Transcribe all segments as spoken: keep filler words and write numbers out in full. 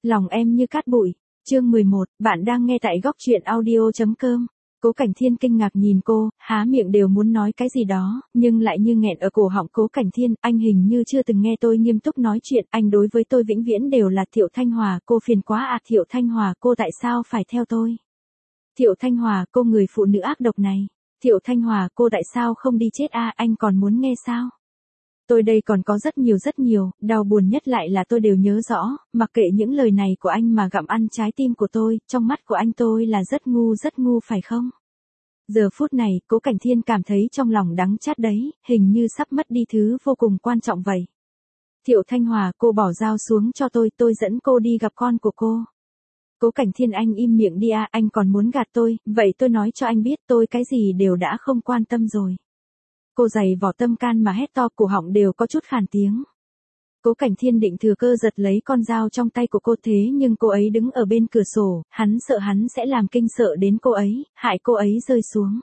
Lòng em như cát bụi. Chương mười một, bạn đang nghe tại góc truyện audio chấm com. Cố Cảnh Thiên kinh ngạc nhìn cô, há miệng đều muốn nói cái gì đó, nhưng lại như nghẹn ở cổ họng. Cố Cảnh Thiên, anh hình như chưa từng nghe tôi nghiêm túc nói chuyện, anh đối với tôi vĩnh viễn đều là Thiệu Thanh Hòa, cô phiền quá à. Thiệu Thanh Hòa, cô tại sao phải theo tôi? Thiệu Thanh Hòa, cô người phụ nữ ác độc này. Thiệu Thanh Hòa, cô tại sao không đi chết a, anh còn muốn nghe sao? Tôi đây còn có rất nhiều rất nhiều, đau buồn nhất lại là tôi đều nhớ rõ, mặc kệ những lời này của anh mà gặm ăn trái tim của tôi, trong mắt của anh tôi là rất ngu rất ngu phải không? Giờ phút này, Cố Cảnh Thiên cảm thấy trong lòng đắng chát đấy, hình như sắp mất đi thứ vô cùng quan trọng vậy. Thiệu Thanh Hòa, cô bỏ dao xuống cho tôi, tôi dẫn cô đi gặp con của cô. Cố Cảnh Thiên, anh im miệng đi à, anh còn muốn gạt tôi, vậy tôi nói cho anh biết tôi cái gì đều đã không quan tâm rồi. Cô giày vò tâm can mà hét to, cổ họng đều có chút khàn tiếng. Cố Cảnh Thiên định thừa cơ giật lấy con dao trong tay của cô, thế nhưng cô ấy đứng ở bên cửa sổ, hắn sợ hắn sẽ làm kinh sợ đến cô ấy, hại cô ấy rơi xuống.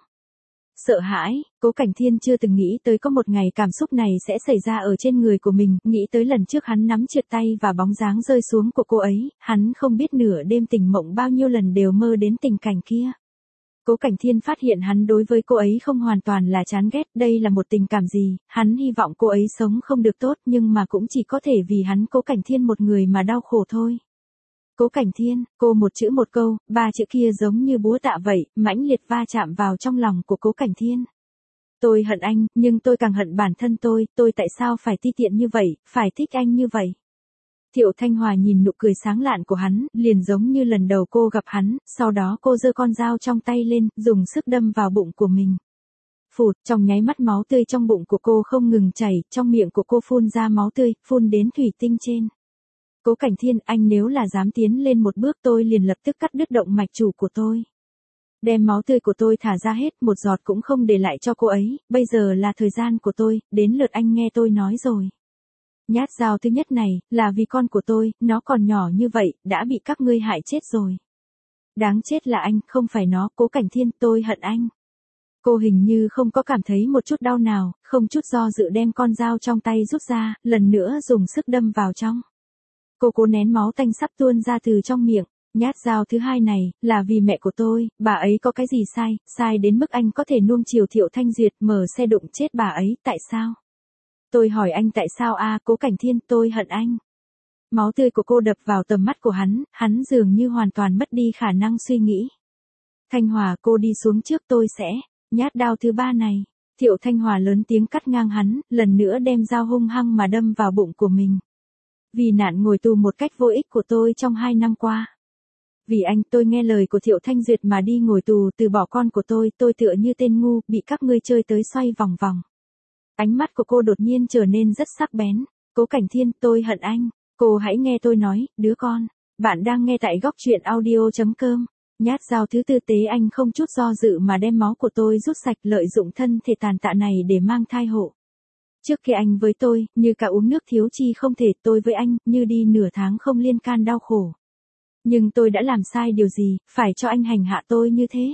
Sợ hãi, Cố Cảnh Thiên chưa từng nghĩ tới có một ngày cảm xúc này sẽ xảy ra ở trên người của mình, nghĩ tới lần trước hắn nắm trượt tay và bóng dáng rơi xuống của cô ấy, hắn không biết nửa đêm tỉnh mộng bao nhiêu lần đều mơ đến tình cảnh kia. Cố Cảnh Thiên phát hiện hắn đối với cô ấy không hoàn toàn là chán ghét, đây là một tình cảm gì, hắn hy vọng cô ấy sống không được tốt nhưng mà cũng chỉ có thể vì hắn Cố Cảnh Thiên một người mà đau khổ thôi. Cố Cảnh Thiên, cô một chữ một câu, ba chữ kia giống như búa tạ vậy, mãnh liệt va chạm vào trong lòng của Cố Cảnh Thiên. Tôi hận anh, nhưng tôi càng hận bản thân tôi, tôi tại sao phải ti tiện như vậy, phải thích anh như vậy. Thiệu Thanh Hòa nhìn nụ cười sáng lạn của hắn, liền giống như lần đầu cô gặp hắn, sau đó cô giơ con dao trong tay lên, dùng sức đâm vào bụng của mình. Phụt, trong nháy mắt máu tươi trong bụng của cô không ngừng chảy, trong miệng của cô phun ra máu tươi, phun đến thủy tinh trên. Cố Cảnh Thiên, anh nếu là dám tiến lên một bước tôi liền lập tức cắt đứt động mạch chủ của tôi. Đem máu tươi của tôi thả ra hết, một giọt cũng không để lại cho cô ấy, bây giờ là thời gian của tôi, đến lượt anh nghe tôi nói rồi. Nhát dao thứ nhất này, là vì con của tôi, nó còn nhỏ như vậy, đã bị các ngươi hại chết rồi. Đáng chết là anh, không phải nó. Cố Cảnh Thiên, tôi hận anh. Cô hình như không có cảm thấy một chút đau nào, không chút do dự đem con dao trong tay rút ra, lần nữa dùng sức đâm vào trong. Cô cố nén máu tanh sắp tuôn ra từ trong miệng. Nhát dao thứ hai này, là vì mẹ của tôi, bà ấy có cái gì sai, sai đến mức anh có thể nuông chiều Thiệu Thanh Duyệt, mở xe đụng chết bà ấy, tại sao? Tôi hỏi anh tại sao a, Cố Cảnh Thiên, tôi hận anh. Máu tươi của cô đập vào tầm mắt của hắn, hắn dường như hoàn toàn mất đi khả năng suy nghĩ. Thanh Hòa, cô đi xuống trước, tôi sẽ, nhát đao thứ ba này. Thiệu Thanh Hòa lớn tiếng cắt ngang hắn, lần nữa đem dao hung hăng mà đâm vào bụng của mình. Vì nạn ngồi tù một cách vô ích của tôi trong hai năm qua. Vì anh, tôi nghe lời của Thiệu Thanh Duyệt mà đi ngồi tù, từ bỏ con của tôi, tôi tựa như tên ngu, bị các ngươi chơi tới xoay vòng vòng. Ánh mắt của cô đột nhiên trở nên rất sắc bén. Cố Cảnh Thiên, tôi hận anh. Cô hãy nghe tôi nói, đứa con. Bạn đang nghe tại góc truyện audio chấm com. Nhát dao thứ tư tế anh không chút do dự mà đem máu của tôi rút sạch, lợi dụng thân thể tàn tạ này để mang thai hộ. Trước kia anh với tôi, như cả uống nước thiếu chi không thể, tôi với anh, như đi nửa tháng không liên can đau khổ. Nhưng tôi đã làm sai điều gì, phải cho anh hành hạ tôi như thế?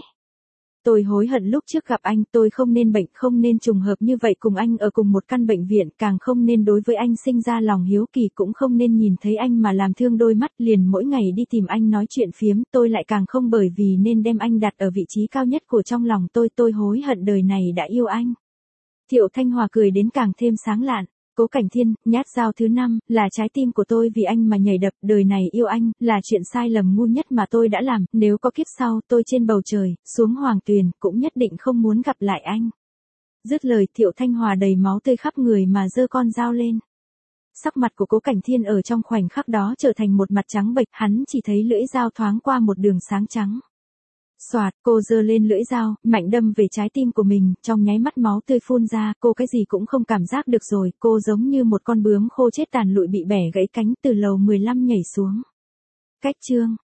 Tôi hối hận lúc trước gặp anh, tôi không nên bệnh, không nên trùng hợp như vậy cùng anh ở cùng một căn bệnh viện, càng không nên đối với anh sinh ra lòng hiếu kỳ, cũng không nên nhìn thấy anh mà làm thương đôi mắt, liền mỗi ngày đi tìm anh nói chuyện phiếm, tôi lại càng không bởi vì nên đem anh đặt ở vị trí cao nhất của trong lòng tôi, tôi hối hận đời này đã yêu anh. Thiệu Thanh Hòa cười đến càng thêm sáng lạn. Cố Cảnh Thiên, nhát dao thứ năm, là trái tim của tôi vì anh mà nhảy đập, đời này yêu anh, là chuyện sai lầm ngu nhất mà tôi đã làm, nếu có kiếp sau, tôi trên bầu trời, xuống hoàng tuyền, cũng nhất định không muốn gặp lại anh. Dứt lời, Thiệu Thanh Hòa đầy máu tươi khắp người mà giơ con dao lên. Sắc mặt của Cố Cảnh Thiên ở trong khoảnh khắc đó trở thành một mặt trắng bệch, hắn chỉ thấy lưỡi dao thoáng qua một đường sáng trắng. Xoạt, cô giơ lên lưỡi dao, mạnh đâm về trái tim của mình, trong nháy mắt máu tươi phun ra, cô cái gì cũng không cảm giác được rồi, cô giống như một con bướm khô chết tàn lụi bị bẻ gãy cánh từ lầu mười lăm nhảy xuống. Cách chương